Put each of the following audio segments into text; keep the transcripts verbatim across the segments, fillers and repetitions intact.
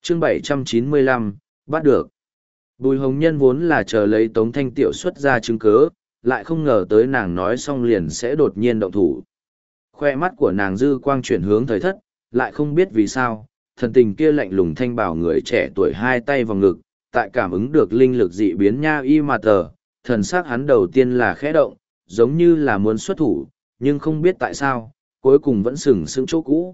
chương bảy trăm chín mươi lăm, bắt được. Bùi hồng nhân vốn là chờ lấy Tống Thanh Tiểu xuất ra chứng cớ, lại không ngờ tới nàng nói xong liền sẽ đột nhiên động thủ. Khoe mắt của nàng dư quang chuyển hướng thời thất, lại không biết vì sao, thần tình kia lạnh lùng thanh bảo người trẻ tuổi hai tay vào ngực, tại cảm ứng được linh lực dị biến nha y mà tờ, thần sắc hắn đầu tiên là khẽ động, giống như là muốn xuất thủ, nhưng không biết tại sao, cuối cùng vẫn sừng sững chỗ cũ.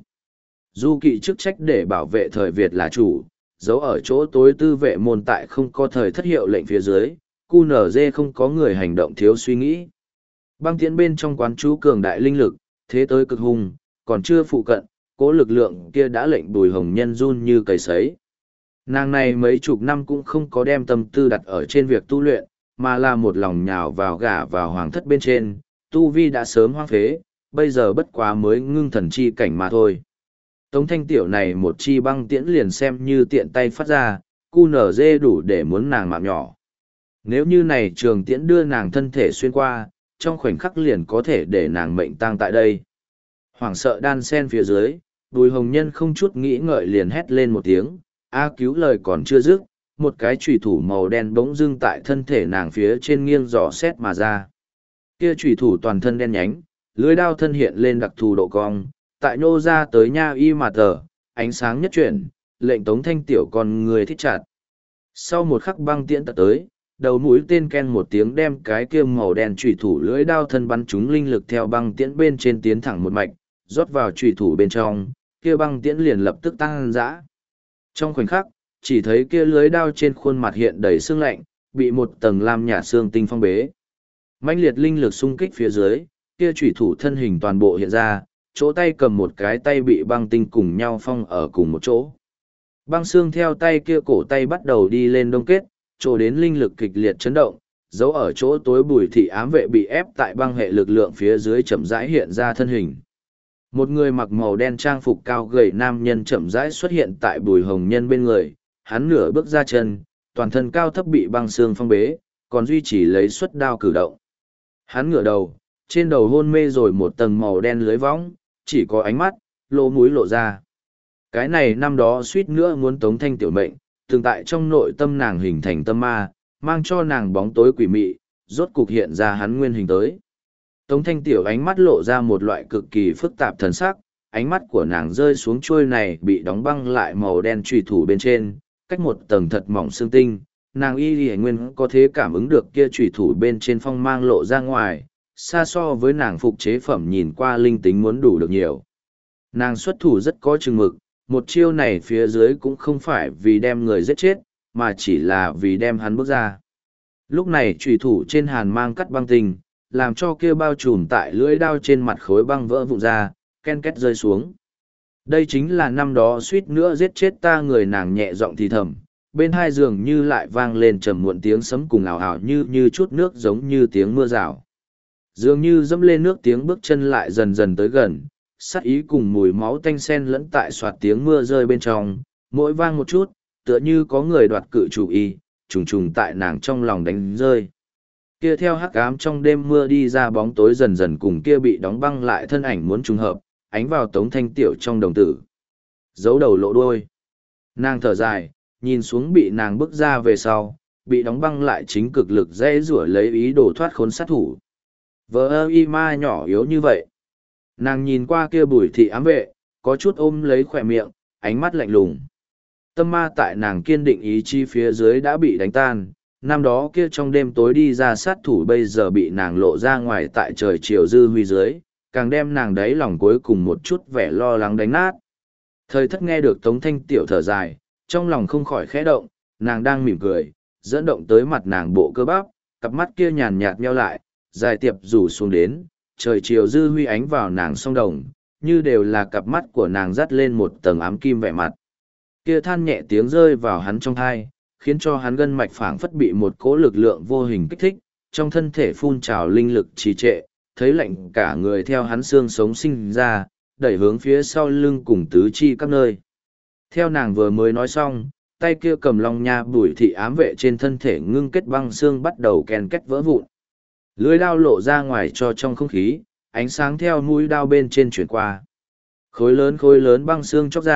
Du kỵ chức trách để bảo vệ thời Việt là chủ, giấu ở chỗ tối tư vệ môn tại không có thời thất hiệu lệnh phía dưới, cu nở dê không có người hành động thiếu suy nghĩ. Băng tiễn bên trong quán chú cường đại linh lực, thế tới cực hung, còn chưa phụ cận, cố lực lượng kia đã lệnh Bùi hồng nhân run như cầy sấy. Nàng này mấy chục năm cũng không có đem tâm tư đặt ở trên việc tu luyện, mà là một lòng nhào vào gả vào hoàng thất bên trên, tu vi đã sớm hoang phế, bây giờ bất quá mới ngưng thần chi cảnh mà thôi. Tống Thanh Tiểu này một chi băng tiễn liền xem như tiện tay phát ra, cu nở dê đủ để muốn nàng mạng nhỏ. Nếu như này trường tiễn đưa nàng thân thể xuyên qua, trong khoảnh khắc liền có thể để nàng mệnh tang tại đây. Hoảng sợ đan sen phía dưới, Bùi hồng nhân không chút nghĩ ngợi liền hét lên một tiếng, a cứu lời còn chưa dứt, một cái chùy thủ màu đen bỗng dưng tại thân thể nàng phía trên nghiêng dò xét mà ra. Kia chùy thủ toàn thân đen nhánh, lưới đao thân hiện lên đặc thù độ cong, tại nhô ra tới nha y mà tờ, ánh sáng nhất chuyển, lệnh Tống Thanh Tiểu con người thích chặt. Sau một khắc băng tiễn tật tới, đầu mũi tên ken một tiếng đem cái kia màu đen chùy thủ lưỡi đao thân bắn trúng linh lực theo băng tiễn bên trên tiến thẳng một mạch, rót vào chùy thủ bên trong, kia băng tiễn liền lập tức tăng dã. Trong khoảnh khắc, chỉ thấy kia lưới đao trên khuôn mặt hiện đầy sương lạnh, bị một tầng lam nhạt xương tinh phong bế. Mãnh liệt linh lực xung kích phía dưới, kia chủy thủ thân hình toàn bộ hiện ra, chỗ tay cầm một cái tay bị băng tinh cùng nhau phong ở cùng một chỗ. Băng xương theo tay kia cổ tay bắt đầu đi lên đông kết, chỗ đến linh lực kịch liệt chấn động, dấu ở chỗ tối Bùi thị ám vệ bị ép tại băng hệ lực lượng phía dưới chậm rãi hiện ra thân hình. Một người mặc màu đen trang phục cao gầy nam nhân chậm rãi xuất hiện tại Bùi hồng nhân bên người, hắn nửa bước ra chân, toàn thân cao thấp bị băng xương phong bế, còn duy trì lấy xuất đao cử động. Hắn ngửa đầu, trên đầu hôn mê rồi một tầng màu đen lưới võng, chỉ có ánh mắt, lỗ mũi lộ ra. Cái này năm đó suýt nữa muốn Tống Thanh Tiểu mệnh, từng tại trong nội tâm nàng hình thành tâm ma, mang cho nàng bóng tối quỷ mị, rốt cục hiện ra hắn nguyên hình tới. Tống Thanh Tiểu ánh mắt lộ ra một loại cực kỳ phức tạp thần sắc, ánh mắt của nàng rơi xuống chuôi này bị đóng băng lại màu đen trùy thủ bên trên, cách một tầng thật mỏng xương tinh, nàng y lì nguyên có thể cảm ứng được kia trùy thủ bên trên phong mang lộ ra ngoài, xa so với nàng phục chế phẩm nhìn qua linh tính muốn đủ được nhiều. Nàng xuất thủ rất có chừng mực, một chiêu này phía dưới cũng không phải vì đem người giết chết, mà chỉ là vì đem hắn bước ra. Lúc này trùy thủ trên hàn mang cắt băng tinh, làm cho kia bao trùm tại lưỡi đao trên mặt khối băng vỡ vụn ra, ken két rơi xuống. Đây chính là năm đó suýt nữa giết chết ta người nàng nhẹ giọng thì thầm, bên hai giường như lại vang lên trầm muộn tiếng sấm cùng ảo ảo như như chút nước giống như tiếng mưa rào. Dường như dẫm lên nước tiếng bước chân lại dần dần tới gần, sát ý cùng mùi máu tanh sen lẫn tại soạt tiếng mưa rơi bên trong, mỗi vang một chút, tựa như có người đoạt cự chủ y, trùng trùng tại nàng trong lòng đánh rơi. Kia theo hắc ám trong đêm mưa đi ra bóng tối dần dần cùng kia bị đóng băng lại thân ảnh muốn trùng hợp, ánh vào Tống Thanh Tiểu trong đồng tử. Giấu đầu lộ đuôi. Nàng thở dài, nhìn xuống bị nàng bước ra về sau, bị đóng băng lại chính cực lực dễ rủa lấy ý đồ thoát khốn sát thủ. Vợ ơ y ma nhỏ yếu như vậy. Nàng nhìn qua kia Bùi thị ám vệ, có chút ôm lấy khỏe miệng, ánh mắt lạnh lùng. Tâm ma tại nàng kiên định ý chí phía dưới đã bị đánh tan, năm đó kia trong đêm tối đi ra sát thủ bây giờ bị nàng lộ ra ngoài tại trời chiều dư huy dưới, càng đem nàng đáy lòng cuối cùng một chút vẻ lo lắng đánh nát. Thời thất nghe được Tống Thanh Tiểu thở dài, trong lòng không khỏi khẽ động, nàng đang mỉm cười, dẫn động tới mặt nàng bộ cơ bắp, cặp mắt kia nhàn nhạt nheo lại, dài tiệp rủ xuống đến, trời chiều dư huy ánh vào nàng song đồng, như đều là cặp mắt của nàng dắt lên một tầng ám kim vẻ mặt. Kia than nhẹ tiếng rơi vào hắn trong thai, khiến cho hắn gân mạch phảng phất bị một cỗ lực lượng vô hình kích thích, trong thân thể phun trào linh lực trì trệ, thấy lạnh cả người theo hắn xương sống sinh ra, đẩy hướng phía sau lưng cùng tứ chi các nơi. Theo nàng vừa mới nói xong, tay kia cầm long nha Bùi thị ám vệ trên thân thể ngưng kết băng xương bắt đầu ken kết vỡ vụn. Lưỡi đao lộ ra ngoài cho trong không khí, ánh sáng theo mũi đao bên trên chuyển qua. Khối lớn khối lớn băng xương chóc ra,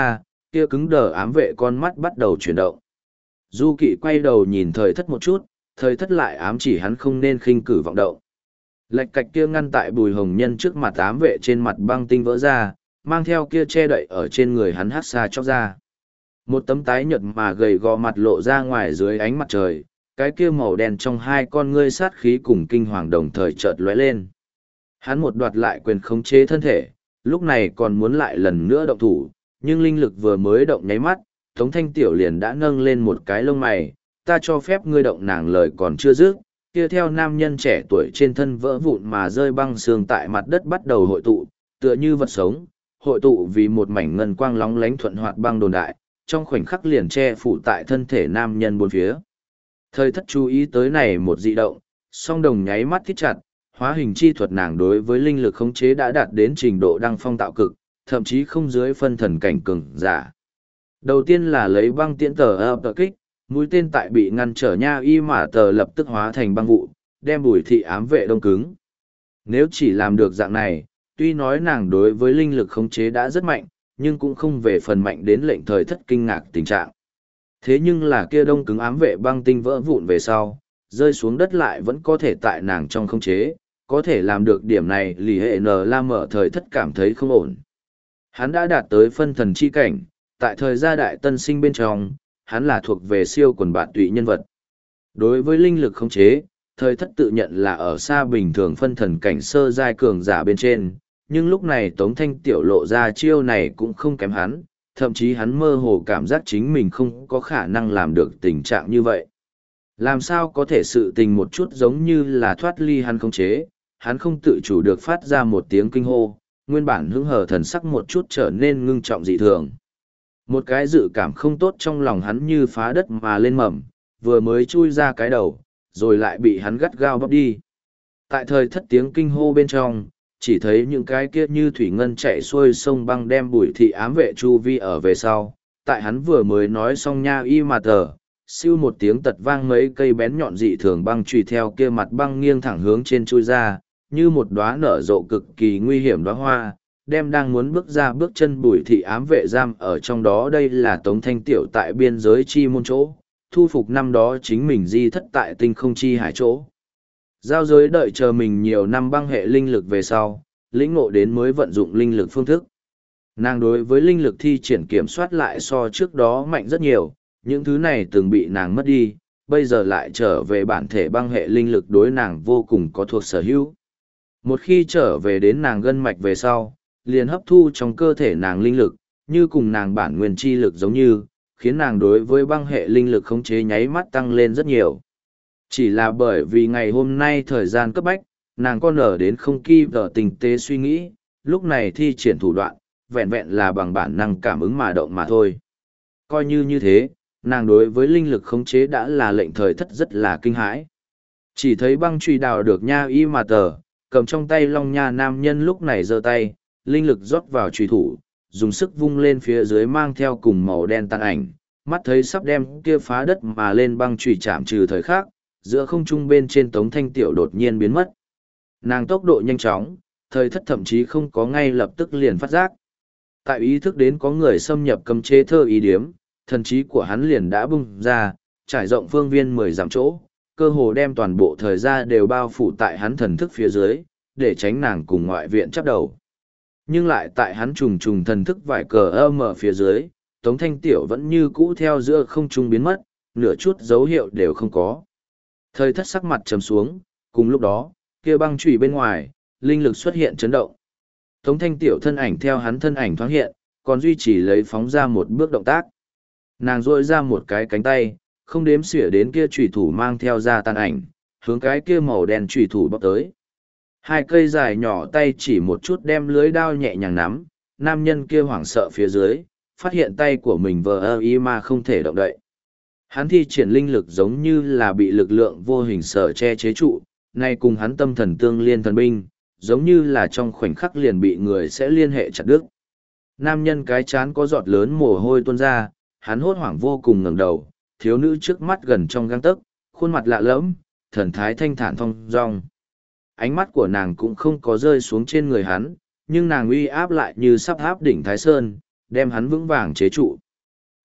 kia cứng đờ ám vệ con mắt bắt đầu chuyển động. Du Kỵ quay đầu nhìn thời thất một chút, thời thất lại ám chỉ hắn không nên khinh cử vọng động. Lạch cạch kia ngăn tại Bùi Hồng Nhân trước mặt ám vệ trên mặt băng tinh vỡ ra, mang theo kia che đậy ở trên người hắn hát xa chóc ra. Một tấm tái nhợt mà gầy gò mặt lộ ra ngoài dưới ánh mặt trời, cái kia màu đen trong hai con ngươi sát khí cùng kinh hoàng đồng thời chợt lóe lên. Hắn một đoạt lại quyền khống chế thân thể, lúc này còn muốn lại lần nữa động thủ, nhưng linh lực vừa mới động nháy mắt, Tống Thanh Tiểu liền đã nâng lên một cái lông mày, ta cho phép ngươi động nàng lời còn chưa dứt, kia theo nam nhân trẻ tuổi trên thân vỡ vụn mà rơi băng xương tại mặt đất bắt đầu hội tụ, tựa như vật sống, hội tụ vì một mảnh ngân quang lóng lánh thuận hoạt băng đồn đại, trong khoảnh khắc liền che phủ tại thân thể nam nhân bốn phía. Thời thất chú ý tới này một dị động, song đồng nháy mắt thiết chặt, hóa hình chi thuật nàng đối với linh lực khống chế đã đạt đến trình độ đăng phong tạo cực, thậm chí không dưới phân thần cảnh cường giả. Đầu tiên là lấy băng tiễn tờ ập tờ kích, mũi tên tại bị ngăn trở nha y mà tờ lập tức hóa thành băng vụ, đem Bùi thị ám vệ đông cứng. Nếu chỉ làm được dạng này, tuy nói nàng đối với linh lực khống chế đã rất mạnh, nhưng cũng không về phần mạnh đến lệnh thời thất kinh ngạc tình trạng. Thế nhưng là kia đông cứng ám vệ băng tinh vỡ vụn về sau, rơi xuống đất lại vẫn có thể tại nàng trong khống chế, có thể làm được điểm này lì hệ nờ la mở thời thất cảm thấy không ổn. Hắn đã đạt tới phân thần chi cảnh, tại thời gia đại tân sinh bên trong, hắn là thuộc về siêu quần bạn tụy nhân vật. Đối với linh lực khống chế, thời thất tự nhận là ở xa bình thường phân thần cảnh sơ giai cường giả bên trên, nhưng lúc này Tống Thanh Tiểu lộ ra chiêu này cũng không kém hắn, thậm chí hắn mơ hồ cảm giác chính mình không có khả năng làm được tình trạng như vậy. Làm sao có thể sự tình một chút giống như là thoát ly hắn khống chế, hắn không tự chủ được phát ra một tiếng kinh hô, nguyên bản hứng hờ thần sắc một chút trở nên ngưng trọng dị thường. Một cái dự cảm không tốt trong lòng hắn như phá đất mà lên mầm, vừa mới chui ra cái đầu, rồi lại bị hắn gắt gao bóp đi. Tại thời thất tiếng kinh hô bên trong, chỉ thấy những cái kia như thủy ngân chạy xuôi sông băng đem Bùi thị ám vệ chu vi ở về sau. Tại hắn vừa mới nói xong nha y mà tờ, siêu một tiếng tật vang mấy cây bén nhọn dị thường băng chùy theo kia mặt băng nghiêng thẳng hướng trên chui ra, như một đóa nở rộ cực kỳ nguy hiểm đóa hoa, đem đang muốn bước ra bước chân Bùi thị ám vệ giam ở trong đó. Đây là Tống Thanh Tiểu tại biên giới chi môn chỗ, thu phục năm đó chính mình di thất tại tinh không chi hải chỗ. Giao giới đợi chờ mình nhiều năm băng hệ linh lực về sau, lĩnh ngộ đến mới vận dụng linh lực phương thức. Nàng đối với linh lực thi triển kiểm soát lại so trước đó mạnh rất nhiều, những thứ này từng bị nàng mất đi, bây giờ lại trở về bản thể băng hệ linh lực đối nàng vô cùng có thuộc sở hữu. Một khi trở về đến nàng gân mạch về sau, liền hấp thu trong cơ thể nàng linh lực, như cùng nàng bản nguyên chi lực giống như, khiến nàng đối với băng hệ linh lực khống chế nháy mắt tăng lên rất nhiều. Chỉ là bởi vì ngày hôm nay thời gian cấp bách, nàng con ở đến không kỳ vợ tình tế suy nghĩ, lúc này thi triển thủ đoạn, vẹn vẹn là bằng bản năng cảm ứng mà động mà thôi. Coi như như thế, nàng đối với linh lực khống chế đã là lệnh thời thất rất là kinh hãi. Chỉ thấy băng truy đào được nha y mà tờ, cầm trong tay long nha nam nhân lúc này giơ tay, linh lực rót vào truy thủ, dùng sức vung lên phía dưới mang theo cùng màu đen tan ảnh, mắt thấy sắp đem kia phá đất mà lên băng truy chạm trừ thời khắc, giữa không trung bên trên Tống Thanh Tiểu đột nhiên biến mất. Nàng tốc độ nhanh chóng, thời thất thậm chí không có ngay lập tức liền phát giác. Tại ý thức đến có người xâm nhập cấm chế thơ ý điếm, thần trí của hắn liền đã bung ra, trải rộng phương viên mười dặm chỗ, cơ hồ đem toàn bộ thời gian đều bao phủ tại hắn thần thức phía dưới, để tránh nàng cùng ngoại viện chấp đầu. Nhưng lại tại hắn trùng trùng thần thức vải cờ ơ mở phía dưới, Tống Thanh Tiểu vẫn như cũ theo giữa không trung biến mất, nửa chút dấu hiệu đều không có. Thời thất sắc mặt trầm xuống, cùng lúc đó, kia băng chùy bên ngoài, linh lực xuất hiện chấn động. Tống Thanh Tiểu thân ảnh theo hắn thân ảnh thoáng hiện, còn duy trì lấy phóng ra một bước động tác. Nàng rôi ra một cái cánh tay, không đếm xỉa đến kia chùy thủ mang theo ra tàn ảnh, hướng cái kia màu đen chùy thủ bóc tới. Hai cây dài nhỏ tay chỉ một chút đem lưới đao nhẹ nhàng nắm, nam nhân kia hoảng sợ phía dưới, phát hiện tay của mình vờ ơ y mà không thể động đậy. Hắn thi triển linh lực giống như là bị lực lượng vô hình sở che chế trụ, nay cùng hắn tâm thần tương liên thần binh, giống như là trong khoảnh khắc liền bị người sẽ liên hệ chặt đứt. Nam nhân cái chán có giọt lớn mồ hôi tuôn ra, hắn hốt hoảng vô cùng ngẩng đầu, thiếu nữ trước mắt gần trong gang tấc, khuôn mặt lạ lẫm, thần thái thanh thản thong dong. Ánh mắt của nàng cũng không có rơi xuống trên người hắn, nhưng nàng uy áp lại như sắp áp đỉnh Thái Sơn, đem hắn vững vàng chế trụ.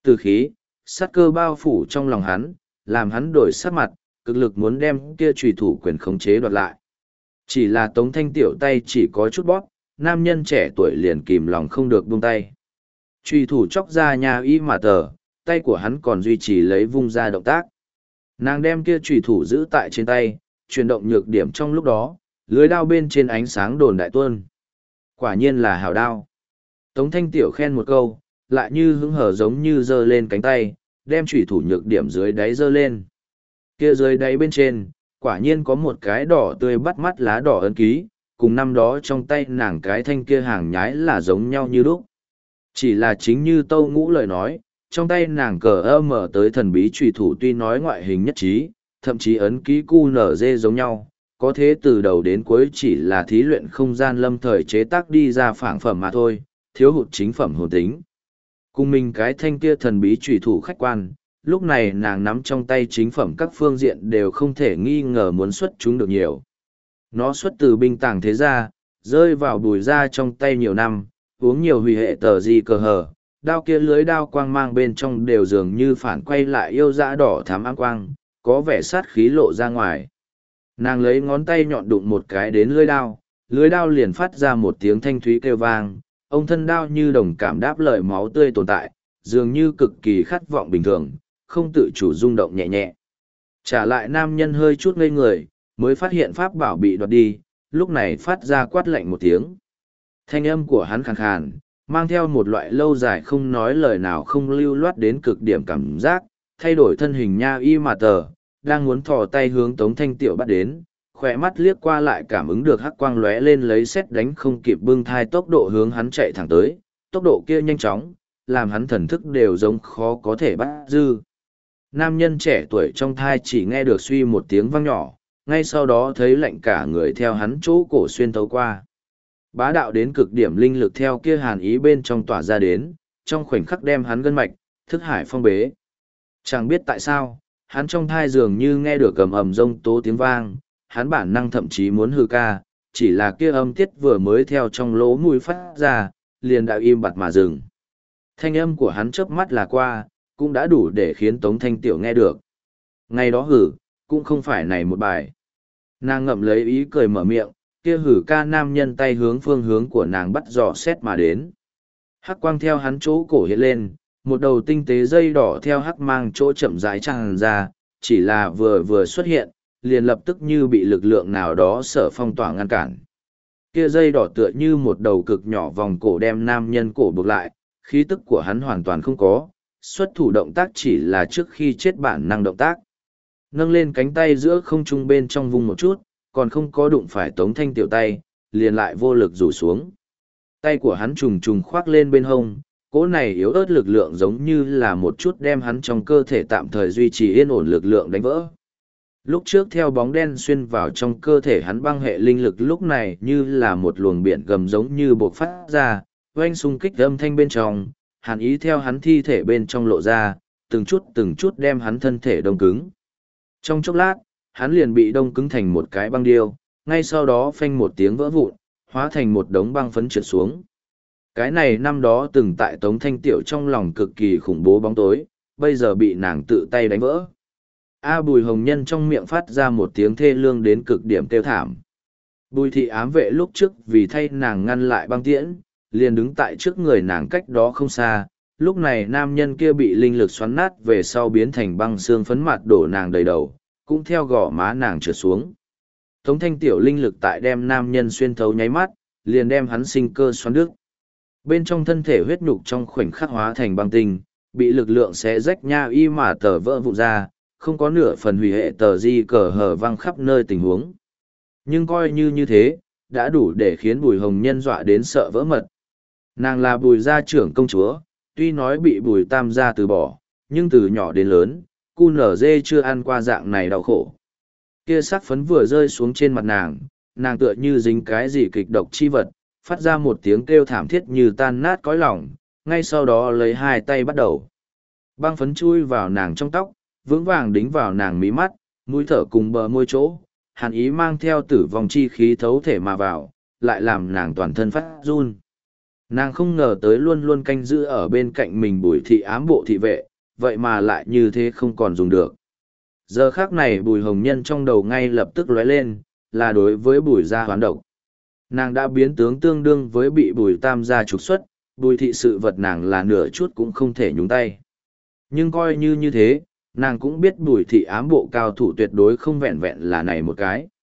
Từ khí, sát cơ bao phủ trong lòng hắn, làm hắn đổi sắc mặt, cực lực muốn đem kia trùy thủ quyền khống chế đoạt lại. Chỉ là Tống Thanh Tiểu tay chỉ có chút bóp, nam nhân trẻ tuổi liền kìm lòng không được buông tay. Trùy thủ chóc ra nhà y mà tờ, tay của hắn còn duy trì lấy vung ra động tác. Nàng đem kia trùy thủ giữ tại trên tay, chuyển động nhược điểm trong lúc đó, lưới đao bên trên ánh sáng đồn đại tuôn. Quả nhiên là hào đao. Tống Thanh Tiểu khen một câu, lại như hứng hở giống như giơ lên cánh tay, đem trùy thủ nhược điểm dưới đáy giơ lên. Kia dưới đáy bên trên, quả nhiên có một cái đỏ tươi bắt mắt lá đỏ ấn ký, cùng năm đó trong tay nàng cái thanh kia hàng nhái là giống nhau như lúc. Chỉ là chính như Tâu Ngũ lời nói, trong tay nàng cờ ơ mở tới thần bí trùy thủ tuy nói ngoại hình nhất trí, thậm chí ấn ký cu nở dê giống nhau, có thế từ đầu đến cuối chỉ là thí luyện không gian lâm thời chế tác đi ra phản phẩm mà thôi, thiếu hụt chính phẩm hồn tính. Cùng mình cái thanh kia thần bí trùy thủ khách quan, lúc này nàng nắm trong tay chính phẩm các phương diện đều không thể nghi ngờ muốn xuất chúng được nhiều. Nó xuất từ binh tàng thế gia, rơi vào bùi ra trong tay nhiều năm, uống nhiều hủy hệ tờ gì cờ hờ, đao kia lưới đao quang mang bên trong đều dường như phản quay lại yêu dã đỏ thám ám quang, có vẻ sát khí lộ ra ngoài. Nàng lấy ngón tay nhọn đụng một cái đến lưới đao, lưới đao liền phát ra một tiếng thanh thúy kêu vang, ông thân đao như đồng cảm đáp lời máu tươi tồn tại, dường như cực kỳ khát vọng bình thường, không tự chủ rung động nhẹ nhẹ. Trả lại nam nhân hơi chút ngây người, mới phát hiện pháp bảo bị đoạt đi, lúc này phát ra quát lạnh một tiếng. Thanh âm của hắn khàn khàn, mang theo một loại lâu dài không nói lời nào không lưu loát đến cực điểm cảm giác, thay đổi thân hình nha y mà tờ, đang muốn thò tay hướng Tống Thanh Tiểu bắt đến, khỏe mắt liếc qua lại cảm ứng được hắc quang lóe lên lấy xét đánh không kịp bưng thai tốc độ hướng hắn chạy thẳng tới, tốc độ kia nhanh chóng, làm hắn thần thức đều giống khó có thể bắt dư. Nam nhân trẻ tuổi trong thai chỉ nghe được suy một tiếng vang nhỏ, ngay sau đó thấy lạnh cả người theo hắn chỗ cổ xuyên thấu qua. Bá đạo đến cực điểm linh lực theo kia hàn ý bên trong tỏa ra đến, trong khoảnh khắc đem hắn gân mạch, thức hải phong bế. Chẳng biết tại sao, hắn trong thai dường như nghe được cầm ầm rông tố tiếng vang, hắn bản năng thậm chí muốn hư ca, chỉ là kia âm tiết vừa mới theo trong lỗ mũi phát ra, liền đã im bặt mà dừng. Thanh âm của hắn chớp mắt là qua, cũng đã đủ để khiến Tống Thanh Tiểu nghe được. Ngày đó hử, cũng không phải này một bài. Nàng ngậm lấy ý cười mở miệng, kia hử ca nam nhân tay hướng phương hướng của nàng bắt dò xét mà đến. Hắc quang theo hắn chỗ cổ hiện lên, một đầu tinh tế dây đỏ theo hắc mang chỗ chậm rãi tràn ra, chỉ là vừa vừa xuất hiện, liền lập tức như bị lực lượng nào đó sở phong tỏa ngăn cản. Kia dây đỏ tựa như một đầu cực nhỏ vòng cổ đem nam nhân cổ buộc lại, khí tức của hắn hoàn toàn không có, xuất thủ động tác chỉ là trước khi chết bản năng động tác. Nâng lên cánh tay giữa không trung bên trong vùng một chút, còn không có đụng phải Tống Thanh Tiểu tay, liền lại vô lực rủ xuống. Tay của hắn trùng trùng khoác lên bên hông, cỗ này yếu ớt lực lượng giống như là một chút đem hắn trong cơ thể tạm thời duy trì yên ổn lực lượng đánh vỡ. Lúc trước theo bóng đen xuyên vào trong cơ thể hắn băng hệ linh lực lúc này như là một luồng biển gầm giống như bộc phát ra, oanh xung kích âm thanh bên trong, hàn ý theo hắn thi thể bên trong lộ ra, từng chút từng chút đem hắn thân thể đông cứng. Trong chốc lát, hắn liền bị đông cứng thành một cái băng điêu, ngay sau đó phanh một tiếng vỡ vụn, hóa thành một đống băng phấn trượt xuống. Cái này năm đó từng tại Tống Thanh Tiểu trong lòng cực kỳ khủng bố bóng tối, bây giờ bị nàng tự tay đánh vỡ. A Bùi Hồng Nhân trong miệng phát ra một tiếng thê lương đến cực điểm kêu thảm. Bùi thị ám vệ lúc trước vì thay nàng ngăn lại băng tiễn, liền đứng tại trước người nàng cách đó không xa, lúc này nam nhân kia bị linh lực xoắn nát về sau biến thành băng xương phấn mặt đổ nàng đầy đầu, cũng theo gò má nàng trượt xuống. Tống Thanh Tiểu linh lực tại đem nam nhân xuyên thấu nháy mắt, liền đem hắn sinh cơ xoắn đứt. Bên trong thân thể huyết nhục trong khoảnh khắc hóa thành băng tinh, bị lực lượng xé rách nha y mà tờ vỡ vụn ra, không có nửa phần hủy hệ tờ di cờ hở văng khắp nơi tình huống. Nhưng coi như như thế, đã đủ để khiến Bùi Hồng Nhân dọa đến sợ vỡ mật. Nàng là Bùi gia trưởng công chúa, tuy nói bị Bùi Tam gia từ bỏ, nhưng từ nhỏ đến lớn, cu nở dê chưa ăn qua dạng này đau khổ. Kia sắc phấn vừa rơi xuống trên mặt nàng, nàng tựa như dính cái gì kịch độc chi vật, phát ra một tiếng kêu thảm thiết như tan nát cõi lòng, ngay sau đó lấy hai tay bắt đầu. Băng phấn chui vào nàng trong tóc, vững vàng đính vào nàng mí mắt, mũi thở cùng bờ môi chỗ, hàn ý mang theo tử vong chi khí thấu thể mà vào, lại làm nàng toàn thân phát run. Nàng không ngờ tới luôn luôn canh giữ ở bên cạnh mình bùi thị ám bộ thị vệ, vậy mà lại như thế không còn dùng được. Giờ khác này bùi hồng nhân trong đầu ngay lập tức lóe lên, là đối với bùi gia hoán độc. Nàng đã biến tướng tương đương với bị bùi tam gia trục xuất, bùi thị sự vật nàng là nửa chút cũng không thể nhúng tay. Nhưng coi như như thế, nàng cũng biết bùi thị ám bộ cao thủ tuyệt đối không vẹn vẹn là này một cái.